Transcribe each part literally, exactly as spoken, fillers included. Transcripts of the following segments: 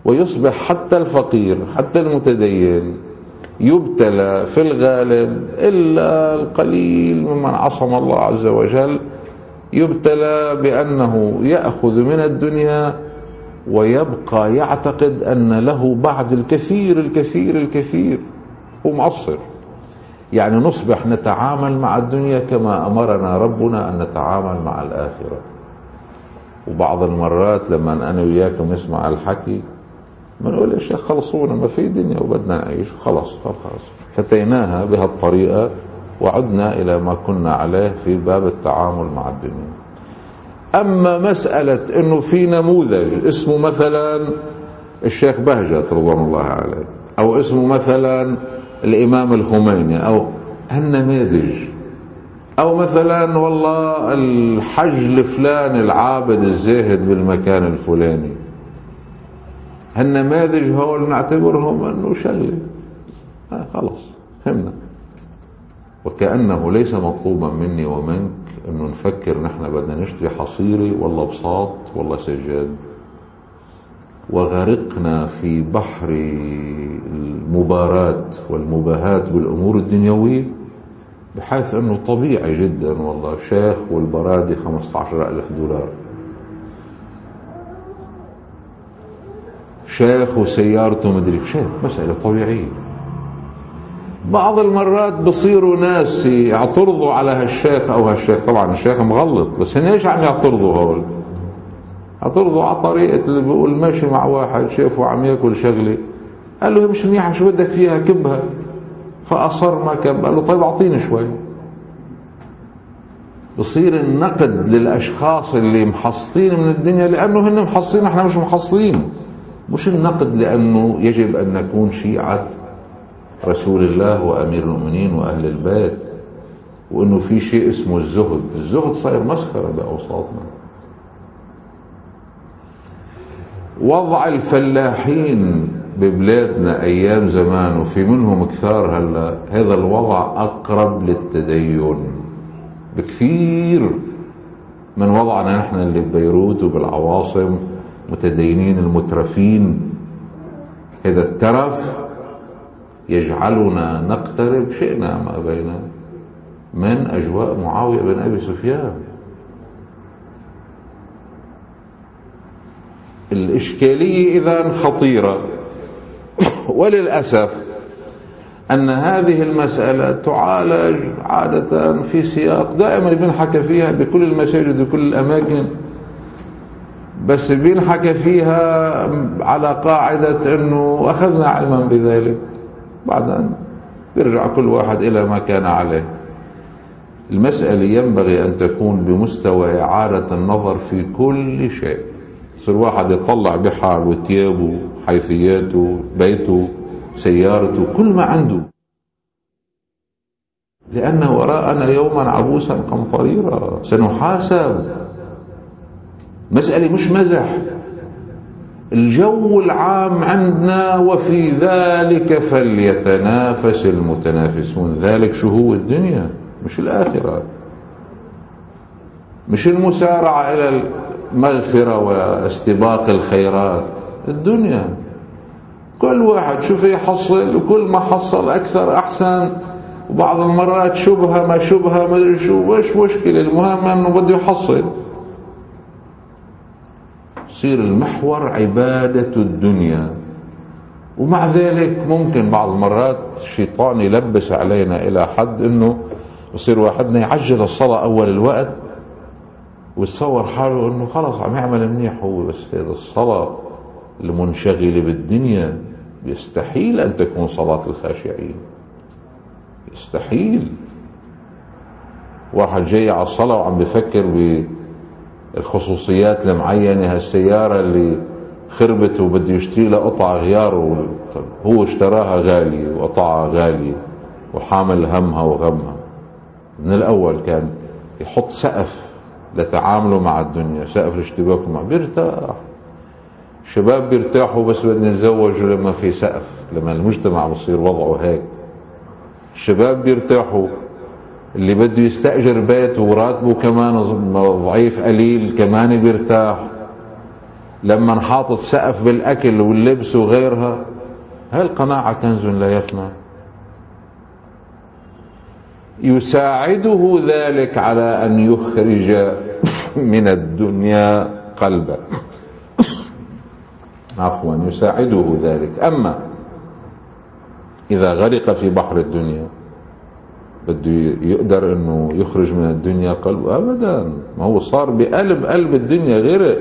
ويصبح حتى الفقير حتى المتدين يبتلى في الغالب إلا القليل ممن عصم الله عز وجل، يبتلى بأنه يأخذ من الدنيا ويبقى يعتقد أن له بعد الكثير الكثير الكثير، هو مقصر. يعني نصبح نتعامل مع الدنيا كما أمرنا ربنا أن نتعامل مع الآخرة. وبعض المرات لما أنا وياكم نسمع الحكي بنقول يا شيخ خلصونا، ما في دنيا وبدنا نعيش، خلاص خلاص فتيناها بهالطريقة وعدنا إلى ما كنا عليه في باب التعامل مع الدنيا. أما مسألة أنه في نموذج اسمه مثلا الشيخ بهجت رضوان الله عليه، أو اسمه مثلا الإمام الخميني، أو هالنماذج، أو مثلا والله الحج الفلاني العابد الزاهد بالمكان الفلاني، هالنماذج هول نعتبرهم أنه شغلة آه خلاص فهمنا. وكأنه ليس مطلوبا مني ومنك أنه نفكر نحن بدنا نشتري حصيري والله بساط والله سجاد، وغرقنا في بحر المباراة والمباهاة بالأمور الدنيوية، بحيث أنه طبيعي جدا والله شيخ والبرادي خمسة عشر ألف دولار، شيخ وسيارته مدري شيخ، مسألة طبيعية. بعض المرات بصيروا ناس يعترضوا على هالشيخ أو هالشيخ، طبعا الشيخ مغلط، بس هن ايش عم يعترضوا هول؟ يعترضوا على طريقة اللي بيقول ماشي مع واحد شايفه عم ياكل شغلة، قال له مش منيحة شو بدك فيها كبها، فأصر ما كب، قال له طيب أعطيني شوي. بصير النقد للأشخاص اللي محصلين من الدنيا لأنه هن محصلين احنا مش محصلين، مش النقد لأنه يجب أن نكون شيعة رسول الله وأمير المؤمنين وأهل البيت، وأنه في شيء اسمه الزهد. الزهد صاير مسخرة بأوساطنا. وضع الفلاحين ببلادنا أيام زمان وفي منهم كثار هلا، هذا الوضع أقرب للتدين بكثير من وضعنا نحن اللي ببيروت وبالعواصم متدينين المترفين. هذا الترف يجعلنا نقترب شئنا ما بينا من أجواء معاوية بن أبي سفيان. الإشكالية إذن خطيرة، وللأسف أن هذه المسألة تعالج عادة في سياق دائما بنحكى فيها بكل المساجد وكل الأماكن، بس بينحكى فيها على قاعدة أنه أخذنا علما بذلك، بعدين يرجع كل واحد إلى ما كان عليه. المسألة ينبغي أن تكون بمستوى إعادة النظر في كل شيء. يصير واحد يطلع بحال وثيابه حيثياته بيته سيارته كل ما عنده، لأن وراءنا يوما عبوسا قمطريرا سنحاسب. مسألة مش مزح. الجو العام عندنا وفي ذلك فليتنافس المتنافسون. ذلك شو هو؟ الدنيا مش الآخرة، مش المسارعة إلى المغفرة واستباق الخيرات. الدنيا كل واحد شوف يحصل، وكل ما حصل أكثر أحسن، وبعض المرات شبهة ما شبهة ما أدري شو، وش مشكلة، المهم أنه بده يحصل. يصير المحور عبادة الدنيا. ومع ذلك ممكن بعض المرات الشيطان يلبس علينا إلى حد أنه يصير واحدنا يعجل الصلاة أول الوقت ويتصور حاله أنه خلاص عم يعمل منيح هو، بس هذا الصلاة المنشغلة بالدنيا يستحيل أن تكون صلاة الخاشعين. يستحيل. واحد جاي على الصلاة وعم بفكر بالخصوصيات المعينة، هالسيارة اللي خربت وبده يشتري لها قطع غيار، هو اشتراها غالية وقطعها غالية وحامل همها وغمها. من الأول كان يحط سقف لتعامله مع الدنيا، سقف الاشتباك معه، بيرتاح. الشباب بيرتاحوا بس بدنا نتزوجوا لما في سقف، لما المجتمع بصير وضعه هيك. الشباب بيرتاحوا اللي بده يستأجر بيت وراتبه كمان ضعيف قليل كمان بيرتاح. لما نحاطط سقف بالأكل واللبس وغيرها، هل القناعة كنز لا يفنى؟ يساعده ذلك على أن يخرج من الدنيا قلبه، عفوا يساعده ذلك. أما إذا غرق في بحر الدنيا بده يقدر أنه يخرج من الدنيا قلبه؟ أبدا، ما هو صار بقلب قلب الدنيا، غرق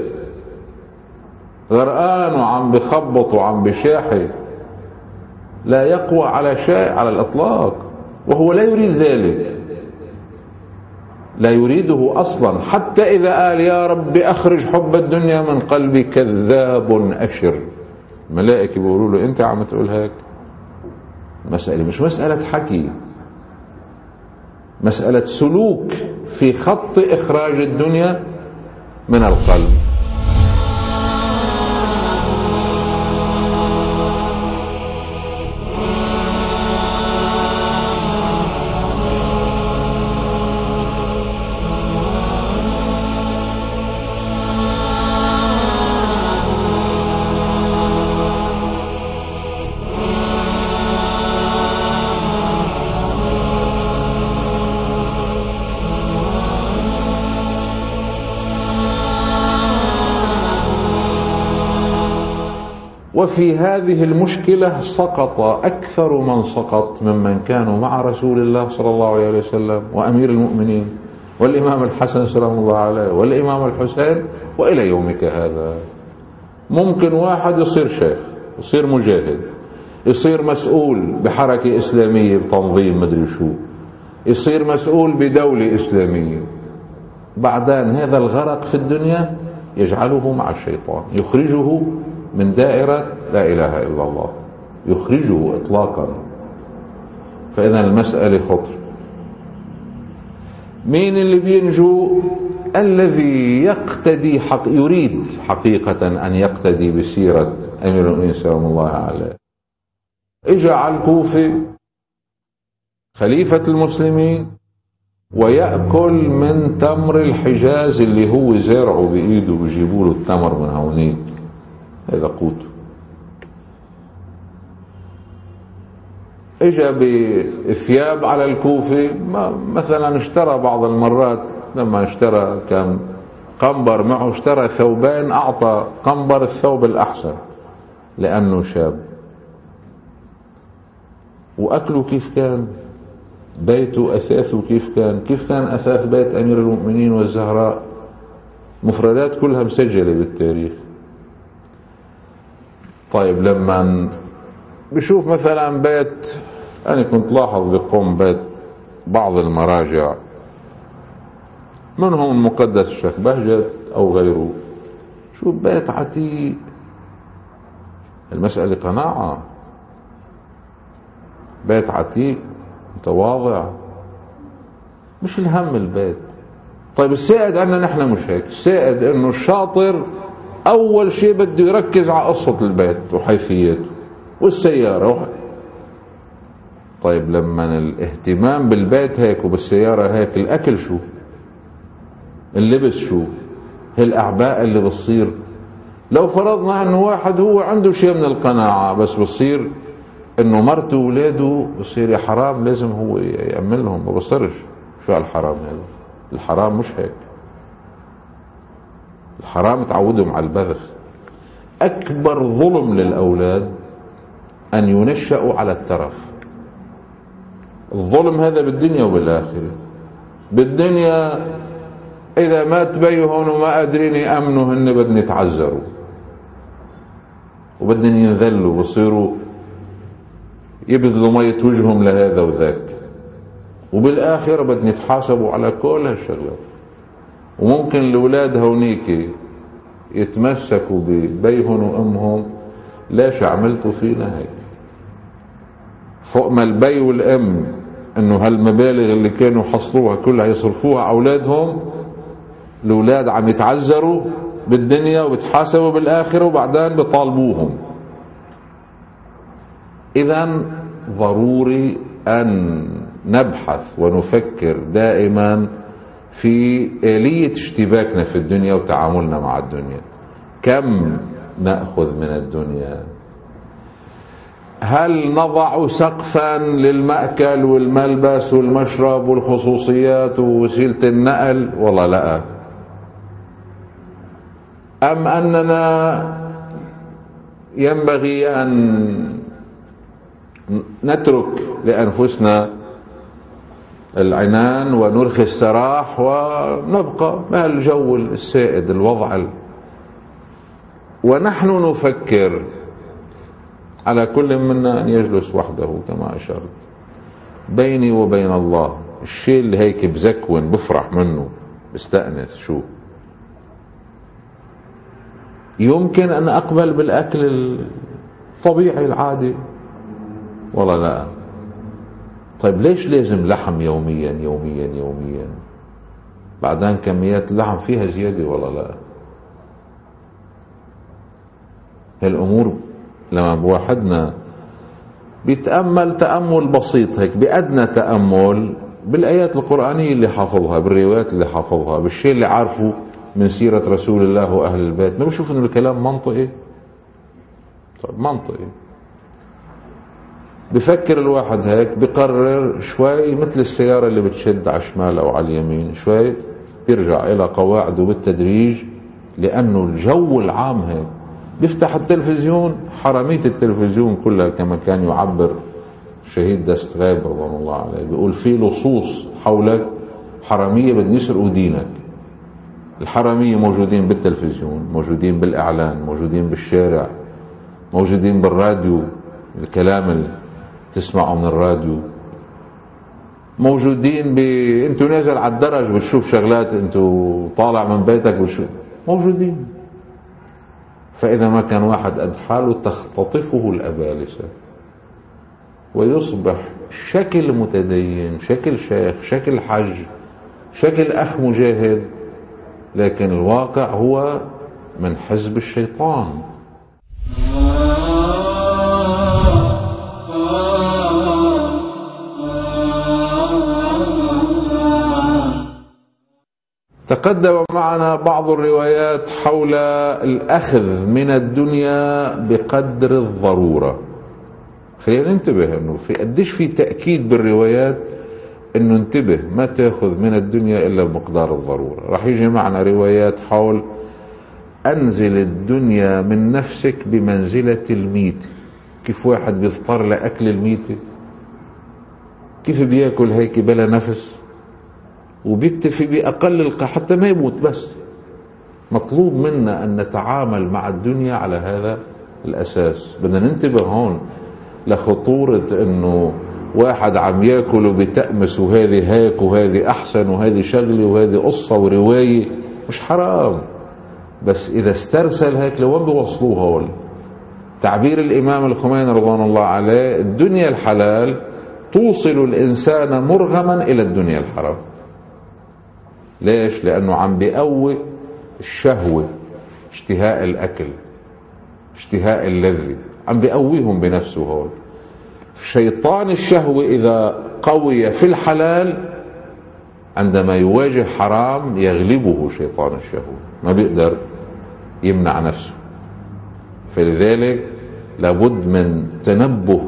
غرقان وعم بخبط وعم بشاحي، لا يقوى على شيء على الإطلاق، وهو لا يريد ذلك، لا يريده أصلا. حتى إذا قال يا رب أخرج حب الدنيا من قلبي، كذاب أشر، الملائكة بيقولوا له أنت عم تقول هيك. مسألة مش مسألة حكي، مسألة سلوك في خط إخراج الدنيا من القلب. وفي هذه المشكلة سقط أكثر من سقط ممن كانوا مع رسول الله صلى الله عليه وسلم وأمير المؤمنين والإمام الحسن سلام الله عليه والإمام الحسين وإلى يومك هذا. ممكن واحد يصير شيخ، يصير مجاهد، يصير مسؤول بحركة إسلامية بتنظيم مدري شو، يصير مسؤول بدولة إسلامية، بعدين هذا الغرق في الدنيا يجعله مع الشيطان، يخرجه من دائرة لا إله إلا الله، يخرجه إطلاقا. فإذا المسألة خطر. مين اللي بينجو؟ الذي يقتدي حق يريد حقيقة أن يقتدي بسيرة أمير المؤمنين سلام الله عليه. اجى على الكوفة خليفة المسلمين ويأكل من تمر الحجاز اللي هو زارعه بإيده، بيجيبوا له التمر من هونيك، هذا قوته. اجى بثياب على الكوفة، مثلا اشترى بعض المرات لما اشترى كان قنبر معه، اشترى ثوبين، اعطى قنبر الثوب الاحسن لانه شاب. واكله كيف كان؟ بيته اثاثه كيف كان؟ كيف كان اثاث بيت امير المؤمنين والزهراء؟ مفردات كلها مسجلة بالتاريخ. طيب لما بشوف مثلا بيت، أنا كنت لاحظ بقوم بيت بعض المراجع منهم المقدس الشيخ بهجت أو غيره، شوف بيت عتيق، المسألة قناعة، بيت عتيق متواضع، مش الهم البيت. طيب السائد عندنا نحن مش هيك، السائد انه الشاطر اول شيء بده يركز على قصة البيت وحيثياته والسيارة. طيب لما الاهتمام بالبيت هيك وبالسيارة هيك، الاكل شو؟ اللبس شو؟ هالاعباء اللي بتصير. لو فرضنا انه واحد هو عنده شيء من القناعة بس بصير انه مرته وولاده بصير يا حرام لازم هو يأمن لهم، ما بصيرش. شو الحرام هذا؟ الحرام مش هيك، الحرام تعودهم على البذخ. أكبر ظلم للأولاد أن ينشأوا على الترف. الظلم هذا بالدنيا وبالآخرة. بالدنيا إذا ما تبيهن وما قادرين يأمنوا هن بدن يتعذروا وبدن ينذلوا ويصيروا يبذلوا مية وجههم لهذا وذاك، وبالآخرة بدن يتحاسبوا على كل هالشغلات. وممكن الأولاد هونيك يتمسكوا ببيهن وأمهم، ليش عملتوا فينا هيك؟ فوق ما البي والأم إنه هالمبالغ اللي كانوا حصلوها كلها يصرفوها على أولادهم، الأولاد عم يتعذروا بالدنيا وبتحاسبوا بالآخرة وبعدين بيطالبوهم. إذن ضروري أن نبحث ونفكر دائما في آلية اشتباكنا في الدنيا وتعاملنا مع الدنيا. كم نأخذ من الدنيا؟ هل نضع سقفا للمأكل والملبس والمشرب والخصوصيات ووسيلة النقل؟ والله لا. أم أننا ينبغي أن نترك لأنفسنا العنان ونرخي السراح ونبقى مع الجو السائد الوضع ال... ونحن نفكر على كل منا أن يجلس وحده كما أشرت بيني وبين الله، الشيء اللي هيك بزكون بفرح منه بستأنس. شو يمكن أن أقبل بالأكل الطبيعي العادي؟ والله لا. طيب ليش لازم لحم يوميا يوميا يوميا؟ بعدين كميات اللحم فيها زيادة والله لا. هالأمور لما بواحدنا بيتأمل تأمل بسيط هيك بأدنى تأمل بالآيات القرآنية اللي حافظها، بالروايات اللي حافظها، بالشيء اللي عارفه من سيرة رسول الله وأهل البيت، ما بشوف إنه الكلام منطقي؟ طيب منطقي. بفكر الواحد هيك بقرر شوي مثل السيارة اللي بتشد على الشمال أو على اليمين، شوي بيرجع إلى قواعده بالتدريج، لأنه الجو العام هيك. بيفتح التلفزيون، حرامية التلفزيون كلها كما كان يعبر شهيد دست غايب رضوان الله عليه، بيقول في لصوص حولك حرامية بدهم يسرقوا دينك. الحرامية موجودين بالتلفزيون، موجودين بالإعلان، موجودين بالشارع، موجودين بالراديو، الكلام اللي تسمعه من الراديو، موجودين ب... انتوا نازل على الدرج بتشوف شغلات، انتوا طالع من بيتك بتشوف، موجودين. فإذا ما كان واحد قد حاله تختطفه الأبالسة ويصبح شكل متدين، شكل شيخ، شكل حج، شكل أخ مجاهد، لكن الواقع هو من حزب الشيطان. تقدم معنا بعض الروايات حول الأخذ من الدنيا بقدر الضرورة. خلينا ننتبه انه في قديش في تأكيد بالروايات انه انتبه ما تأخذ من الدنيا الا بمقدار الضرورة. راح يجي معنا روايات حول انزل الدنيا من نفسك بمنزلة الميت. كيف واحد بيضطر لأكل الميت، كيف بياكل هيك بلا نفس وبيكتفي بأقل القى حتى ما يموت. بس مطلوب منا أن نتعامل مع الدنيا على هذا الأساس. بدنا ننتبه هون لخطورة أنه واحد عم يأكل وبيتأمس وهذه هيك وهذه أحسن وهذه شغلة وهذه قصة ورواية. مش حرام، بس إذا استرسل هيك لوين بيوصلوه هول؟ تعبير الإمام الخميني رضوان الله عليه: الدنيا الحلال توصل الإنسان مرغما إلى الدنيا الحرام. ليش؟ لأنه عم بيقوي الشهوة، اشتهاء الأكل، اشتهاء اللذة، عم بيقويهم بنفسه هول. شيطان الشهوة إذا قوي في الحلال عندما يواجه حرام يغلبه شيطان الشهوة، ما بيقدر يمنع نفسه. فلذلك لابد من تنبه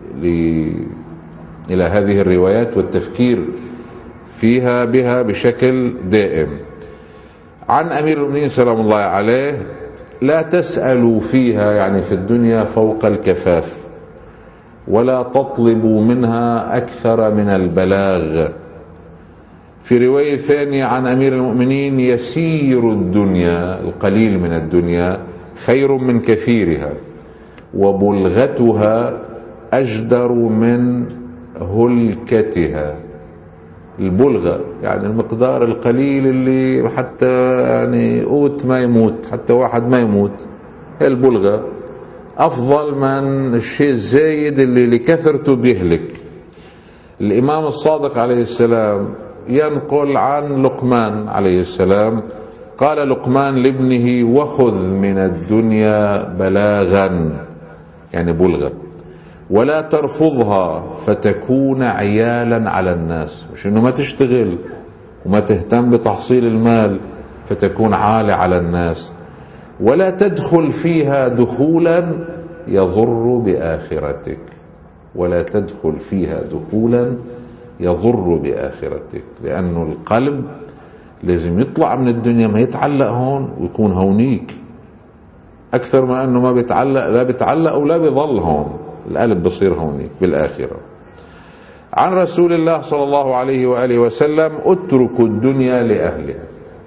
إلى هذه الروايات والتفكير فيها بها بشكل دائم. عن أمير المؤمنين سلام الله عليه: لا تسألوا فيها، يعني في الدنيا، فوق الكفاف، ولا تطلبوا منها أكثر من البلاغ. في رواية ثانية عن أمير المؤمنين: يسير الدنيا، القليل من الدنيا، خير من كثيرها، وبلغتها أجدر من هلكتها. البلغة يعني المقدار القليل اللي حتى يعني قوت ما يموت، حتى واحد ما يموت، البلغة أفضل من الشيء الزايد اللي لكثرته بيهلك. الإمام الصادق عليه السلام ينقل عن لقمان عليه السلام قال لقمان لابنه: وخذ من الدنيا بلاغا، يعني بلغة، ولا ترفضها فتكون عيالا على الناس. مش انه ما تشتغل وما تهتم بتحصيل المال فتكون عالة على الناس، ولا تدخل فيها دخولا يضر بآخرتك، ولا تدخل فيها دخولا يضر بآخرتك، لأنه القلب لازم يطلع من الدنيا، ما يتعلق هون ويكون هونيك أكثر ما أنه ما بيتعلق، لا بيتعلق ولا بيظل هون، القلب بصير هونيك بالآخرة. عن رسول الله صلى الله عليه وآله وسلم: اتركوا الدنيا لأهلها.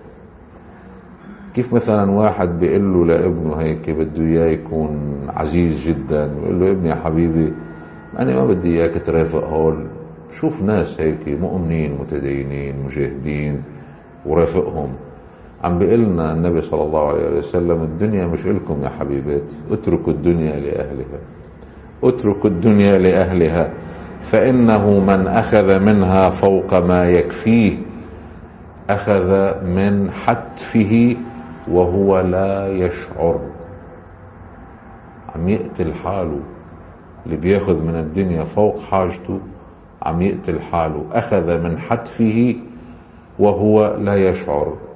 كيف مثلا واحد بيقول له لابنه هيك بده اياه يكون عزيز جدا، بيقول له: ابني يا حبيبي انا ما بدي اياك ترافق هول، شوف ناس هيك مؤمنين متدينين مجاهدين ورافقهم. عم بيقلنا النبي صلى الله عليه وسلم: الدنيا مش إلكم يا حبيبات، اتركوا الدنيا لأهلها، اتركوا الدنيا لأهلها، فإنه من أخذ منها فوق ما يكفيه أخذ من حتفه وهو لا يشعر. عم يقتل حاله، اللي بياخذ من الدنيا فوق حاجته عم يقتل حاله، أخذ من حتفه وهو لا يشعر.